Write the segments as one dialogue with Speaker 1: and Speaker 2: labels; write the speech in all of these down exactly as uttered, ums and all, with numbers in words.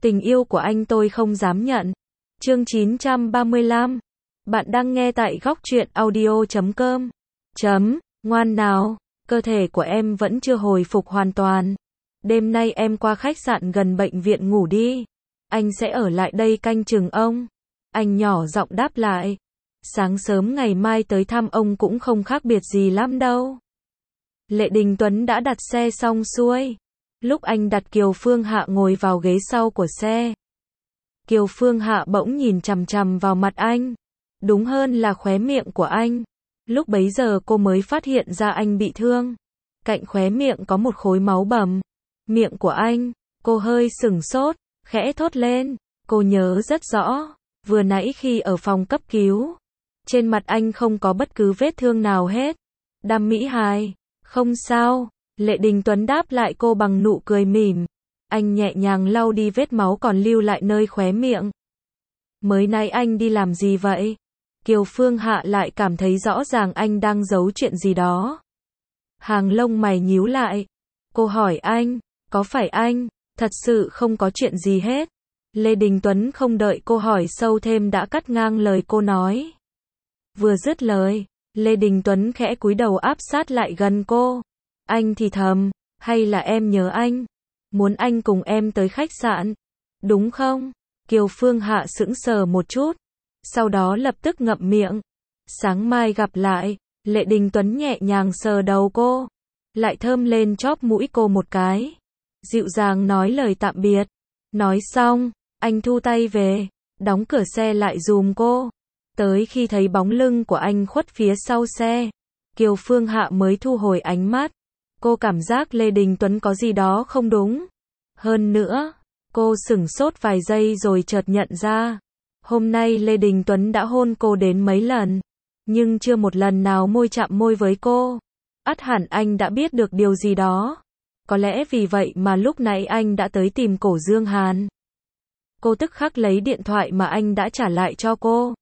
Speaker 1: Tình yêu của anh tôi không dám nhận. Chương chín trăm ba mươi lăm. Bạn đang nghe tại góc truyện audio chấm com. Chấm, ngoan nào, cơ thể của em vẫn chưa hồi phục hoàn toàn. Đêm nay em qua khách sạn gần bệnh viện ngủ đi. Anh sẽ ở lại đây canh chừng ông. Anh nhỏ giọng đáp lại. Sáng sớm ngày mai tới thăm ông cũng không khác biệt gì lắm đâu. Lệ Đình Tuấn đã đặt xe xong xuôi. Lúc anh đặt Kiều Phương Hạ ngồi vào ghế sau của xe. Kiều Phương Hạ bỗng nhìn chằm chằm vào mặt anh. Đúng hơn là khóe miệng của anh. Lúc bấy giờ cô mới phát hiện ra anh bị thương. Cạnh khóe miệng có một khối máu bầm. Miệng của anh, cô hơi sửng sốt, khẽ thốt lên. Cô nhớ rất rõ, vừa nãy khi ở phòng cấp cứu, trên mặt anh không có bất cứ vết thương nào hết. Đàm Mỹ Hài, không sao. Lệ Đình Tuấn đáp lại cô bằng nụ cười mỉm. Anh nhẹ nhàng lau đi vết máu còn lưu lại nơi khóe miệng. Mới nay anh đi làm gì vậy? Kiều Phương Hạ lại cảm thấy rõ ràng anh đang giấu chuyện gì đó. Hàng lông mày nhíu lại. Cô hỏi anh, có phải anh thật sự không có chuyện gì hết? Lê Đình Tuấn không đợi cô hỏi sâu thêm đã cắt ngang lời cô nói. Vừa dứt lời, Lê Đình Tuấn khẽ cúi đầu áp sát lại gần cô. Anh thì thầm, hay là em nhớ anh? Muốn anh cùng em tới khách sạn, đúng không? Kiều Phương Hạ sững sờ một chút, sau đó lập tức ngậm miệng. Sáng mai gặp lại. Lệ Đình Tuấn nhẹ nhàng sờ đầu cô, lại thơm lên chóp mũi cô một cái, dịu dàng nói lời tạm biệt. Nói xong, anh thu tay về, đóng cửa xe lại giùm cô. Tới khi thấy bóng lưng của anh khuất phía sau xe, Kiều Phương Hạ mới thu hồi ánh mắt. Cô cảm giác Lê Đình Tuấn có gì đó không đúng. Hơn nữa, cô sửng sốt vài giây rồi chợt nhận ra. Hôm nay Lê Đình Tuấn đã hôn cô đến mấy lần, nhưng chưa một lần nào môi chạm môi với cô. Ắt hẳn anh đã biết được điều gì đó. Có lẽ vì vậy mà lúc nãy anh đã tới tìm Cổ Dương Hàn. Cô tức khắc lấy điện thoại mà anh đã trả lại cho cô.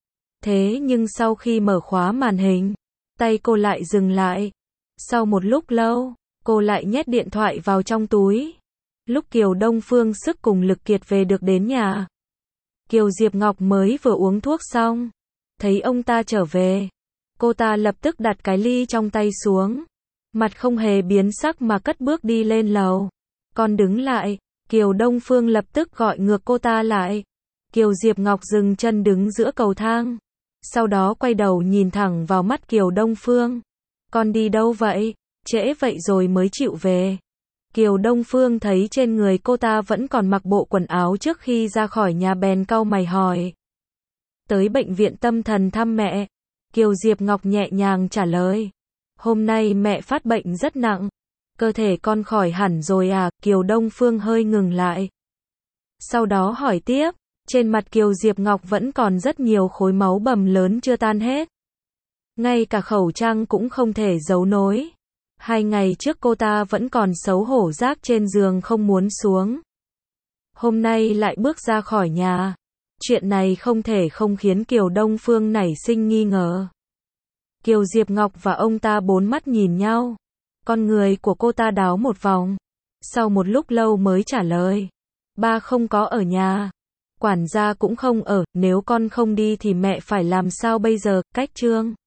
Speaker 1: Thế nhưng sau khi mở khóa màn hình, tay cô lại dừng lại. Sau một lúc lâu, cô lại nhét điện thoại vào trong túi. Lúc Kiều Đông Phương sức cùng lực kiệt về được đến nhà, Kiều Diệp Ngọc mới vừa uống thuốc xong, thấy ông ta trở về, cô ta lập tức đặt cái ly trong tay xuống, mặt không hề biến sắc mà cất bước đi lên lầu. Còn đứng lại, Kiều Đông Phương lập tức gọi ngược cô ta lại. Kiều Diệp Ngọc dừng chân đứng giữa cầu thang, sau đó quay đầu nhìn thẳng vào mắt Kiều Đông Phương. Con đi đâu vậy? Trễ vậy rồi mới chịu về. Kiều Đông Phương thấy trên người cô ta vẫn còn mặc bộ quần áo trước khi ra khỏi nhà bèn cau mày hỏi. Tới bệnh viện tâm thần thăm mẹ. Kiều Diệp Ngọc nhẹ nhàng trả lời. Hôm nay mẹ phát bệnh rất nặng. Cơ thể con khỏi hẳn rồi à? Kiều Đông Phương hơi ngừng lại. Sau đó hỏi tiếp. Trên mặt Kiều Diệp Ngọc vẫn còn rất nhiều khối máu bầm lớn chưa tan hết. Ngay cả khẩu trang cũng không thể giấu nổi. Hai ngày trước cô ta vẫn còn xấu hổ rác trên giường không muốn xuống. Hôm nay lại bước ra khỏi nhà. Chuyện này không thể không khiến Kiều Đông Phương nảy sinh nghi ngờ. Kiều Diệp Ngọc và ông ta bốn mắt nhìn nhau. Con người của cô ta đảo một vòng. Sau một lúc lâu mới trả lời. Ba không có ở nhà. Quản gia cũng không ở. Nếu con không đi thì mẹ phải làm sao bây giờ? Cách Trương